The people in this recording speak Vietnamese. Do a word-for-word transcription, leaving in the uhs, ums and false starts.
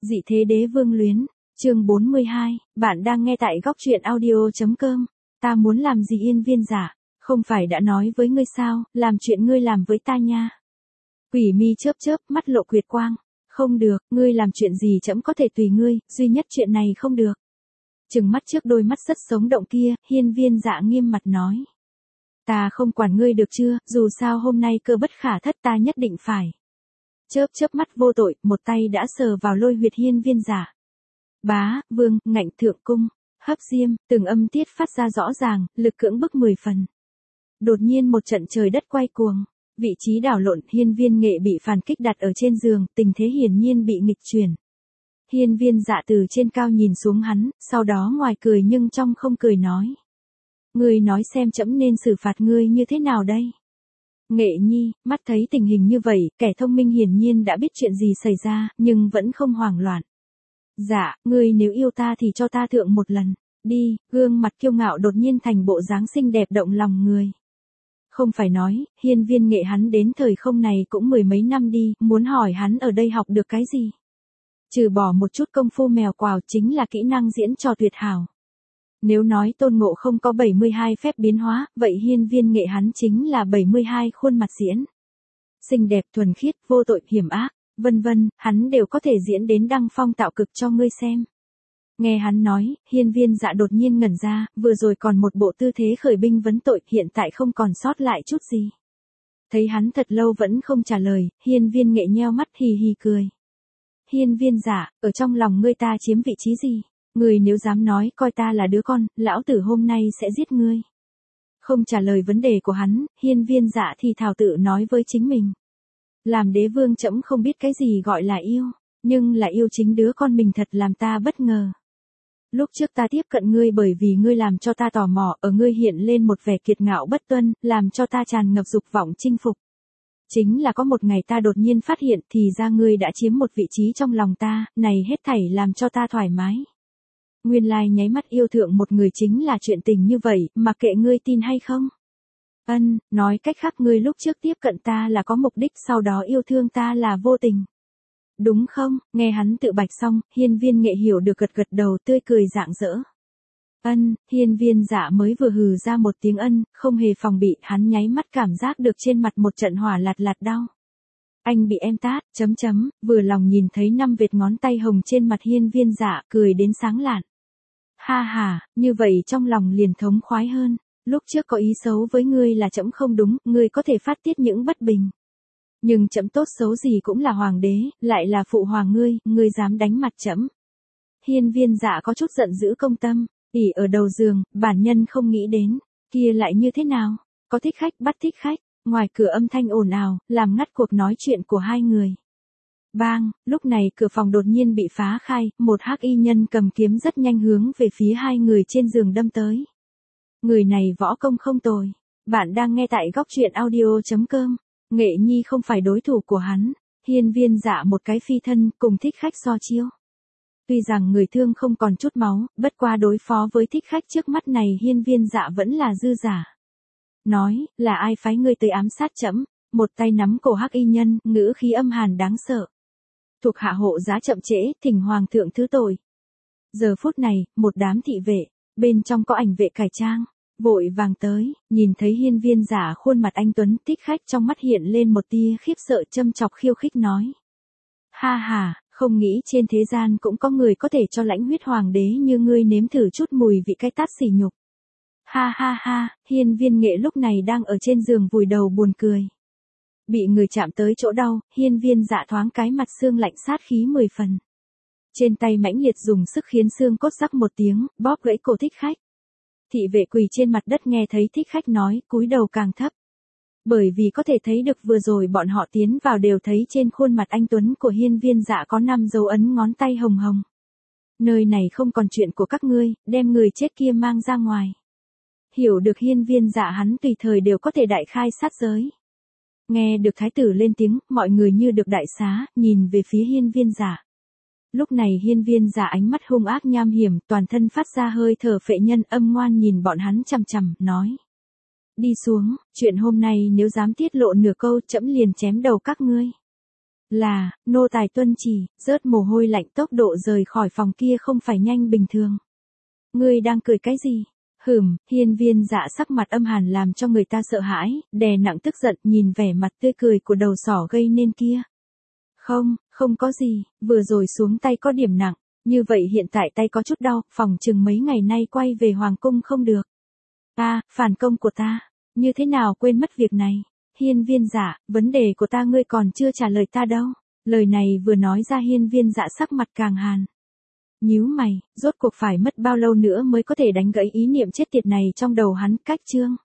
Dị thế đế vương luyến, chương bốn mươi hai, bạn đang nghe tại góc truyện audio.com. Ta muốn làm gì Hiên Viên Dạ, không phải đã nói với ngươi sao, làm chuyện ngươi làm với ta nha. Quỷ mi chớp chớp, mắt lộ quyệt quang. Không được, ngươi làm chuyện gì trẫm có thể tùy ngươi, duy nhất chuyện này không được. Trừng mắt trước đôi mắt rất sống động kia, Hiên Viên Dạ nghiêm mặt nói. Ta không quản ngươi được chưa, dù sao hôm nay cơ bất khả thất ta nhất định phải. Chớp chớp mắt vô tội, một tay đã sờ vào lôi huyệt Hiên Viên Dạ. Bá, vương, ngạnh thượng cung, hấp diêm, từng âm tiết phát ra rõ ràng, lực cưỡng bức mười phần. Đột nhiên một trận trời đất quay cuồng, vị trí đảo lộn, Hiên Viên Nghệ bị phản kích đặt ở trên giường, tình thế hiển nhiên bị nghịch chuyển. Hiên Viên Dạ từ trên cao nhìn xuống hắn, sau đó ngoài cười nhưng trong không cười nói. Ngươi nói xem trẫm nên xử phạt ngươi như thế nào đây? Nghệ nhi, mắt thấy tình hình như vậy, kẻ thông minh hiển nhiên đã biết chuyện gì xảy ra, nhưng vẫn không hoảng loạn. Dạ, ngươi nếu yêu ta thì cho ta thượng một lần, đi, gương mặt kiêu ngạo đột nhiên thành bộ dáng xinh đẹp động lòng người. Không phải nói, Hiên Viên Nghệ hắn đến thời không này cũng mười mấy năm đi, muốn hỏi hắn ở đây học được cái gì? Trừ bỏ một chút công phu mèo quào chính là kỹ năng diễn trò tuyệt hảo. Nếu nói Tôn Ngộ không có bảy mươi hai phép biến hóa, vậy Hiên Viên Nghệ hắn chính là bảy mươi hai khuôn mặt diễn. Xinh đẹp thuần khiết, vô tội, hiểm ác, vân vân, hắn đều có thể diễn đến đăng phong tạo cực cho ngươi xem. Nghe hắn nói, Hiên Viên Dạ đột nhiên ngẩn ra, vừa rồi còn một bộ tư thế khởi binh vấn tội, hiện tại không còn sót lại chút gì. Thấy hắn thật lâu vẫn không trả lời, Hiên Viên Nghệ nheo mắt hì hì cười. Hiên Viên Dạ, ở trong lòng ngươi ta chiếm vị trí gì? Ngươi nếu dám nói coi ta là đứa con, lão tử hôm nay sẽ giết ngươi. Không trả lời vấn đề của hắn, Hiên Viên Dạ thì thào tự nói với chính mình. Làm đế vương trẫm không biết cái gì gọi là yêu, nhưng là yêu chính đứa con mình thật làm ta bất ngờ. Lúc trước ta tiếp cận ngươi bởi vì ngươi làm cho ta tò mò, ở ngươi hiện lên một vẻ kiệt ngạo bất tuân, làm cho ta tràn ngập dục vọng chinh phục. Chính là có một ngày ta đột nhiên phát hiện thì ra ngươi đã chiếm một vị trí trong lòng ta, này hết thảy làm cho ta thoải mái. Nguyên lai nháy mắt yêu thượng một người chính là chuyện tình như vậy, mà kệ ngươi tin hay không. Ân, nói cách khác ngươi lúc trước tiếp cận ta là có mục đích, sau đó yêu thương ta là vô tình. Đúng không? Nghe hắn tự bạch xong, Hiên Viên Nghệ hiểu được gật gật đầu tươi cười rạng rỡ. Ân, Hiên Viên Dạ mới vừa hừ ra một tiếng ân, không hề phòng bị, hắn nháy mắt cảm giác được trên mặt một trận hỏa lạt lạt đau. Anh bị em tát, chấm chấm, vừa lòng nhìn thấy năm vệt ngón tay hồng trên mặt Hiên Viên Dạ, cười đến sáng lạn. Ha ha, như vậy trong lòng liền thống khoái hơn. Lúc trước có ý xấu với ngươi là trẫm không đúng, ngươi có thể phát tiết những bất bình. Nhưng trẫm tốt xấu gì cũng là hoàng đế, lại là phụ hoàng ngươi, ngươi dám đánh mặt trẫm. Hiên Viên Dạ có chút giận dữ công tâm, ỉ ở đầu giường, bản nhân không nghĩ đến, kia lại như thế nào, có thích khách bắt thích khách, ngoài cửa âm thanh ồn ào, làm ngắt cuộc nói chuyện của hai người. Bang, lúc này cửa phòng đột nhiên bị phá khai, một hắc y nhân cầm kiếm rất nhanh hướng về phía hai người trên giường đâm tới. Người này võ công không tồi. Bạn đang nghe tại góc truyện audio.com. Nghệ nhi không phải đối thủ của hắn. Hiên Viên Dạ một cái phi thân cùng thích khách so chiêu. Tuy rằng người thương không còn chút máu, bất qua đối phó với thích khách trước mắt này Hiên Viên Dạ vẫn là dư giả. Nói, là ai phái ngươi tới ám sát trẫm? Một tay nắm cổ hắc y nhân, ngữ khí âm hàn đáng sợ. Thuộc hạ hộ giá chậm trễ, thỉnh hoàng thượng thứ tội. Giờ phút này, một đám thị vệ, bên trong có ảnh vệ cải trang, vội vàng tới, nhìn thấy Hiên Viên Dạ khuôn mặt anh tuấn, thích khách trong mắt hiện lên một tia khiếp sợ châm chọc khiêu khích nói. Ha ha, không nghĩ trên thế gian cũng có người có thể cho lãnh huyết hoàng đế như ngươi nếm thử chút mùi vị cái tát sỉ nhục. Ha ha ha, Hiên Viên Nghệ lúc này đang ở trên giường vùi đầu buồn cười. Bị người chạm tới chỗ đau, Hiên Viên Dạ thoáng cái mặt xương lạnh sát khí mười phần. Trên tay mãnh liệt dùng sức khiến xương cốt rắc một tiếng, bóp gãy cổ thích khách. Thị vệ quỳ trên mặt đất nghe thấy thích khách nói, cúi đầu càng thấp. Bởi vì có thể thấy được vừa rồi bọn họ tiến vào đều thấy trên khuôn mặt anh tuấn của Hiên Viên Dạ có năm dấu ấn ngón tay hồng hồng. Nơi này không còn chuyện của các ngươi, đem người chết kia mang ra ngoài. Hiểu được Hiên Viên Dạ hắn tùy thời đều có thể đại khai sát giới. Nghe được thái tử lên tiếng, mọi người như được đại xá, nhìn về phía Hiên Viên Dạ. Lúc này Hiên Viên Dạ ánh mắt hung ác nham hiểm, toàn thân phát ra hơi thở phệ nhân, âm ngoan nhìn bọn hắn chằm chằm, nói. Đi xuống, chuyện hôm nay nếu dám tiết lộ nửa câu trẫm liền chém đầu các ngươi. Là, nô tài tuân chỉ, rớt mồ hôi lạnh tốc độ rời khỏi phòng kia không phải nhanh bình thường. Ngươi đang cười cái gì? Hửm, hiên viên dạ sắc mặt âm hàn làm cho người ta sợ hãi, đè nặng tức giận nhìn vẻ mặt tươi cười của đầu sỏ gây nên kia. Không, không có gì, vừa rồi xuống tay có điểm nặng, như vậy hiện tại tay có chút đau, phòng chừng mấy ngày nay quay về hoàng cung không được. À, phản công của ta, như thế nào quên mất việc này? Hiên viên dạ, vấn đề của ta ngươi còn chưa trả lời ta đâu. Lời này vừa nói ra hiên viên dạ sắc mặt càng hàn. Nhíu mày, rốt cuộc phải mất bao lâu nữa mới có thể đánh gãy ý niệm chết tiệt này trong đầu hắn, cách chương.